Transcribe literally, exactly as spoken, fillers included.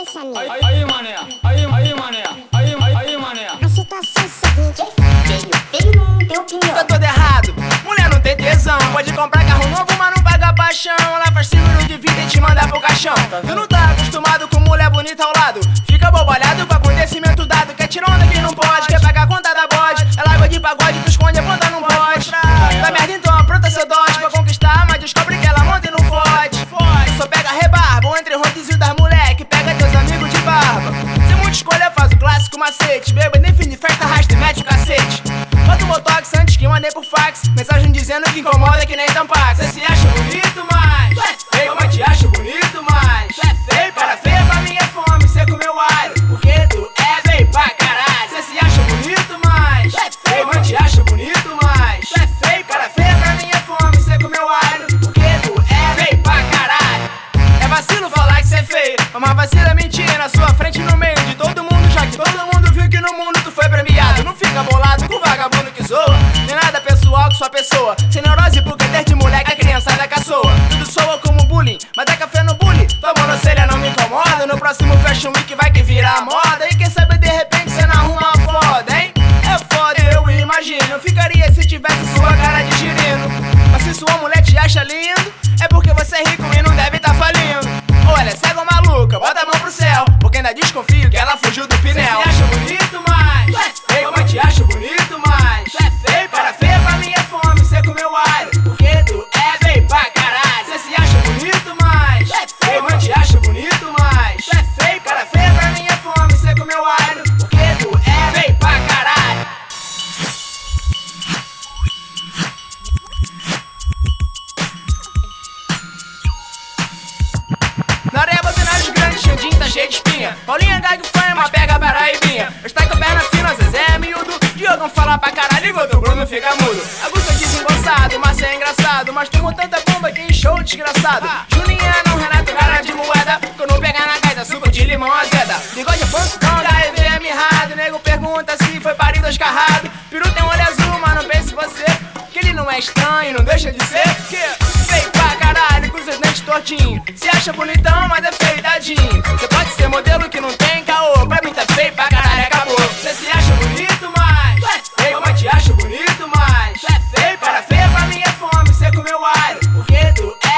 essa amiga. Aí, aí, mané, aí, aí, mané, aí, aí, aí, mané. A situação é a seguinte: Feio, feio não tem opinião. Tá todo errado, mulher não tem tesão. Pode comprar carro novo, mas não paga paixão. Ela faz seguro de vida e te manda pro caixão. Tu não tá acostumado com mulher bonita ao lado. Fica bobalhado com acontecimento dado. Quer tirar onda que não pode, quer pagar a conta da bode. Ela água de pagode, tu esconde a ponta, não pode. Tá merda então, apronta seu dote pra conquistar, mas descobre que ela monta e não fode. Só pega rebarba, entre rodízio das moleque, pega teus amigos de barba. Se muita escolha, faz o clássico macete. Beba e define festa, arrasta e mete o cacete. Bota o botox antes que mandei por fax. Mensagem dizendo que incomoda que nem tampax. Cê se acha bonito, mas tu é feio, mas te acho bonito, mas tu é feio, cara feia pra mim é fome, cê comeu alho. Porque tu é feio pra caralho. Cê se acha bonito, mas tu é feio, mas te acho bonito, mas tu é feio, cara feia pra mim é fome, cê comeu alho. Porque tu é feio pra caralho. É vacilo falar que cê é feio, mas vacilo é mentir na sua frente no meio de todo mundo, já que todo mundo viu que no mundo tu foi premiado. Não fica bolado com vagabundo que zoa, nem nada pessoal com sua pessoa. Sem neurose porque desde moleque a criançada caçoa. Tudo soa como bullying, mas dá café no bullying. Tua monocelha não me incomoda, no próximo Fashion Week vai que vira a moda. E quem sabe de repente cê não arruma uma foda, hein? É foda, eu imagino, eu ficaria se tivesse sua cara de girino. Mas se sua mulher te acha lindo, é porque você é rico e não deve tá falindo. Olha, cega ou maluca, bota a mão pro céu, porque ainda desconfio que ela fugiu do pinel. Cê se acha bonito, mas tu é feio, mas te acho bonito, mas tu é feio, cara feia pra mim é fome, cê comeu alho. Porque tu é feio pra caralho. Cê se acha bonito, mas tu é feio, mas te acho bonito, mas tu é feio, cara feia pra mim é fome, cê comeu alho. Porque tu é feio pra caralho. Na areia botinagem grande, Xandinho tá cheio de espinha. Paulinha Gag foi uma pega paraibinha. Eu estou com a perna fina, Zezé é miúdo. Diogão fala pra caralho e o Bruno fica mudo. Augusto é desengonçado, Márcio é engraçado, mas tô com tanta bomba que encheu o desgraçado. Julinha não, Renato, cara de moeda. Quando pegar na gaita, suco de limão azeda. Bigode é pancão, H I V é mirrado. Nego pergunta se foi parido ou escarrado. Peru tem um olho azul, mas não pense você que ele não é estranho, não deixa de ser. Que feio pra caralho, com seus dentes tortinhos. Se acha bonitão, mas é feio, tadinho. Você pode ser modelo que não tem caô. Pra mim tá feio pra caralho, acabou. Você se acha bonito, mas tu é feio, mas te acho bonito, mas tu é feio, cara feia pra mim é fome, cê comeu alho. Porque tu é